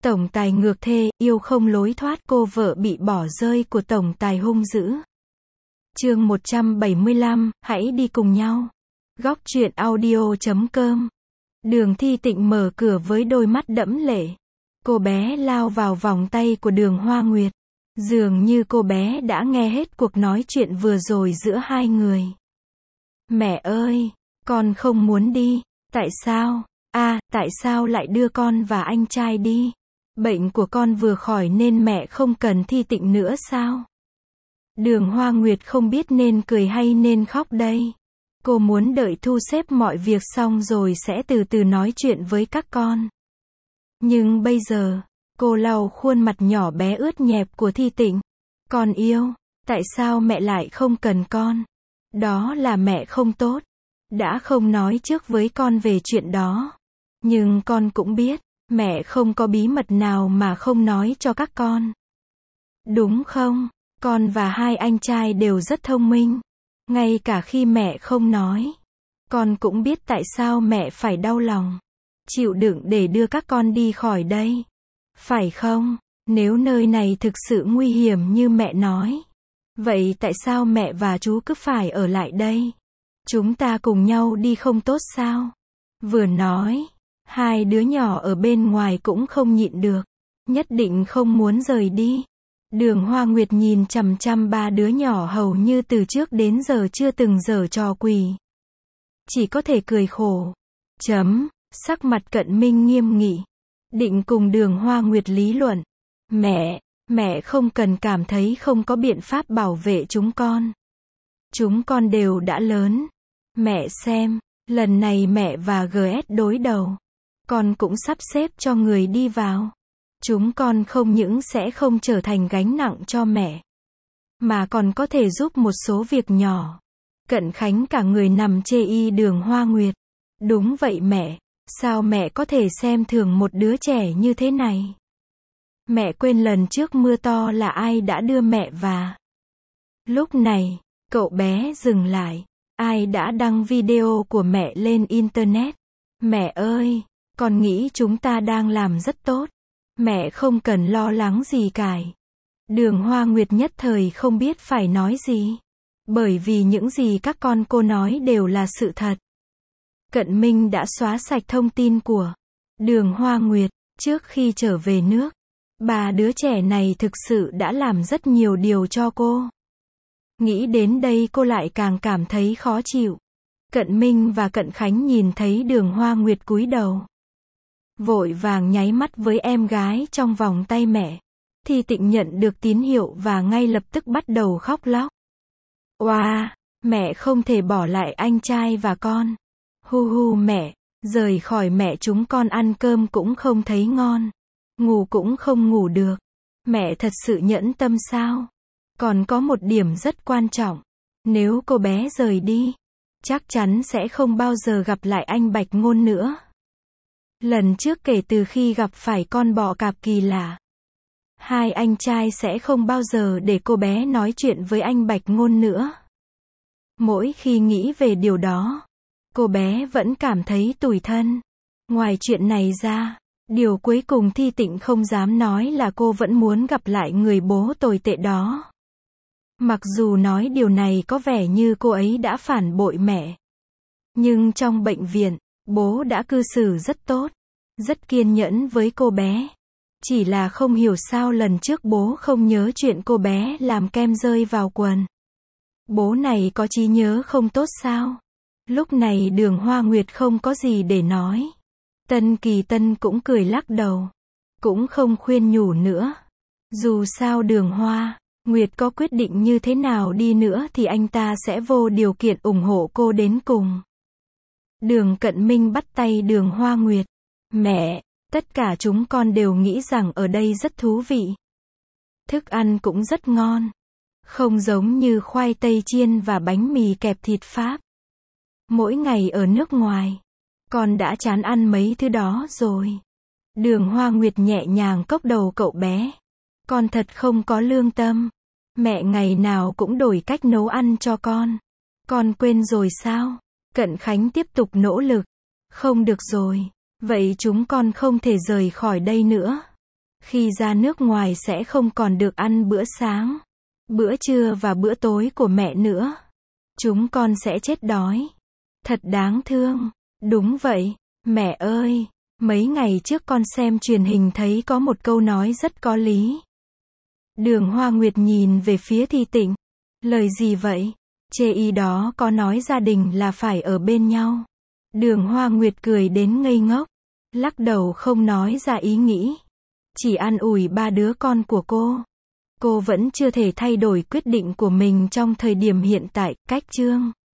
Tổng tài ngược thê, yêu không lối thoát, cô vợ bị bỏ rơi của tổng tài hung dữ. Chương 175, hãy đi cùng nhau. Góc truyện audio.com. Đường Thi Tịnh mở cửa với đôi mắt đẫm lệ. Cô bé lao vào vòng tay của Đường Hoa Nguyệt. Dường như cô bé đã nghe hết cuộc nói chuyện vừa rồi giữa hai người. Mẹ ơi, con không muốn đi. Tại sao? Tại sao lại đưa con và anh trai đi? Bệnh của con vừa khỏi nên mẹ không cần Thi Tịnh nữa sao? Đường Hoa Nguyệt không biết nên cười hay nên khóc đây. Cô muốn đợi thu xếp mọi việc xong rồi sẽ từ từ nói chuyện với các con. Nhưng bây giờ, cô lau khuôn mặt nhỏ bé ướt nhẹp của Thi Tịnh. Con yêu, tại sao mẹ lại không cần con? Đó là mẹ không tốt. Đã không nói trước với con về chuyện đó. Nhưng con cũng biết, mẹ không có bí mật nào mà không nói cho các con. Đúng không? Con và hai anh trai đều rất thông minh. Ngay cả khi mẹ không nói, con cũng biết tại sao mẹ phải đau lòng, chịu đựng để đưa các con đi khỏi đây. Phải không? Nếu nơi này thực sự nguy hiểm như mẹ nói, vậy tại sao mẹ và chú cứ phải ở lại đây? Chúng ta cùng nhau đi không tốt sao? Vừa nói, hai đứa nhỏ ở bên ngoài cũng không nhịn được, nhất định không muốn rời đi. Đường Hoa Nguyệt nhìn chằm chằm ba đứa nhỏ hầu như từ trước đến giờ chưa từng giở trò quỷ. Chỉ có thể cười khổ. Sắc mặt Cận Minh nghiêm nghị. Định cùng Đường Hoa Nguyệt lý luận. Mẹ không cần cảm thấy không có biện pháp bảo vệ chúng con. Chúng con đều đã lớn. Mẹ xem, lần này mẹ và GS đối đầu. Con cũng sắp xếp cho người đi vào. Chúng con không những sẽ không trở thành gánh nặng cho mẹ, mà còn có thể giúp một số việc nhỏ. Cận Khánh cả người nằm chê y Đường Hoa Nguyệt. Đúng vậy mẹ, sao mẹ có thể xem thường một đứa trẻ như thế này? Mẹ quên lần trước mưa to là ai đã đưa mẹ và... Lúc này, cậu bé dừng lại. Ai đã đăng video của mẹ lên Internet? Mẹ ơi, con nghĩ chúng ta đang làm rất tốt. Mẹ không cần lo lắng gì cả. Đường Hoa Nguyệt nhất thời không biết phải nói gì. Bởi vì những gì các con cô nói đều là sự thật. Cận Minh đã xóa sạch thông tin của Đường Hoa Nguyệt trước khi trở về nước. Ba đứa trẻ này thực sự đã làm rất nhiều điều cho cô. Nghĩ đến đây cô lại càng cảm thấy khó chịu. Cận Minh và Cận Khánh nhìn thấy Đường Hoa Nguyệt cúi đầu, vội vàng nháy mắt với em gái trong vòng tay mẹ. Thi Tịnh nhận được tín hiệu và ngay lập tức bắt đầu khóc lóc. Mẹ không thể bỏ lại anh trai và con. Mẹ, rời khỏi mẹ chúng con ăn cơm cũng không thấy ngon. Ngủ cũng không ngủ được. Mẹ thật sự nhẫn tâm sao? Còn có một điểm rất quan trọng. Nếu cô bé rời đi, chắc chắn sẽ không bao giờ gặp lại anh Bạch Ngôn nữa. Lần trước kể từ khi gặp phải con bọ cạp kỳ lạ, hai anh trai sẽ không bao giờ để cô bé nói chuyện với anh Bạch Ngôn nữa. Mỗi khi nghĩ về điều đó, cô bé vẫn cảm thấy tủi thân. Ngoài chuyện này ra, điều cuối cùng Thi Tịnh không dám nói là cô vẫn muốn gặp lại người bố tồi tệ đó. Mặc dù nói điều này có vẻ như cô ấy đã phản bội mẹ, nhưng trong bệnh viện, bố đã cư xử rất tốt, rất kiên nhẫn với cô bé. Chỉ là không hiểu sao lần trước bố không nhớ chuyện cô bé làm kem rơi vào quần. Bố này có trí nhớ không tốt sao? Lúc này Đường Hoa Nguyệt không có gì để nói. Tân Kỳ Tân cũng cười lắc đầu, cũng không khuyên nhủ nữa. Dù sao Đường Hoa Nguyệt có quyết định như thế nào đi nữa thì anh ta sẽ vô điều kiện ủng hộ cô đến cùng. Đường Cận Minh bắt tay Đường Hoa Nguyệt. Mẹ, tất cả chúng con đều nghĩ rằng ở đây rất thú vị. Thức ăn cũng rất ngon. Không giống như khoai tây chiên và bánh mì kẹp thịt Pháp. Mỗi ngày ở nước ngoài, con đã chán ăn mấy thứ đó rồi. Đường Hoa Nguyệt nhẹ nhàng cốc đầu cậu bé. Con thật không có lương tâm. Mẹ ngày nào cũng đổi cách nấu ăn cho con. Con quên rồi sao? Cận Khánh tiếp tục nỗ lực. Không được rồi. Vậy chúng con không thể rời khỏi đây nữa. Khi ra nước ngoài sẽ không còn được ăn bữa sáng, bữa trưa và bữa tối của mẹ nữa. Chúng con sẽ chết đói. Thật đáng thương. Đúng vậy, mẹ ơi. Mấy ngày trước con xem truyền hình thấy có một câu nói rất có lý. Đường Hoa Nguyệt nhìn về phía Thi Tịnh. Lời gì vậy? Chê y đó có nói gia đình là phải ở bên nhau. Đường Hoa Nguyệt cười đến ngây ngốc. Lắc đầu không nói ra ý nghĩ. Chỉ an ủi ba đứa con của cô. Cô vẫn chưa thể thay đổi quyết định của mình trong thời điểm hiện tại. Cách chương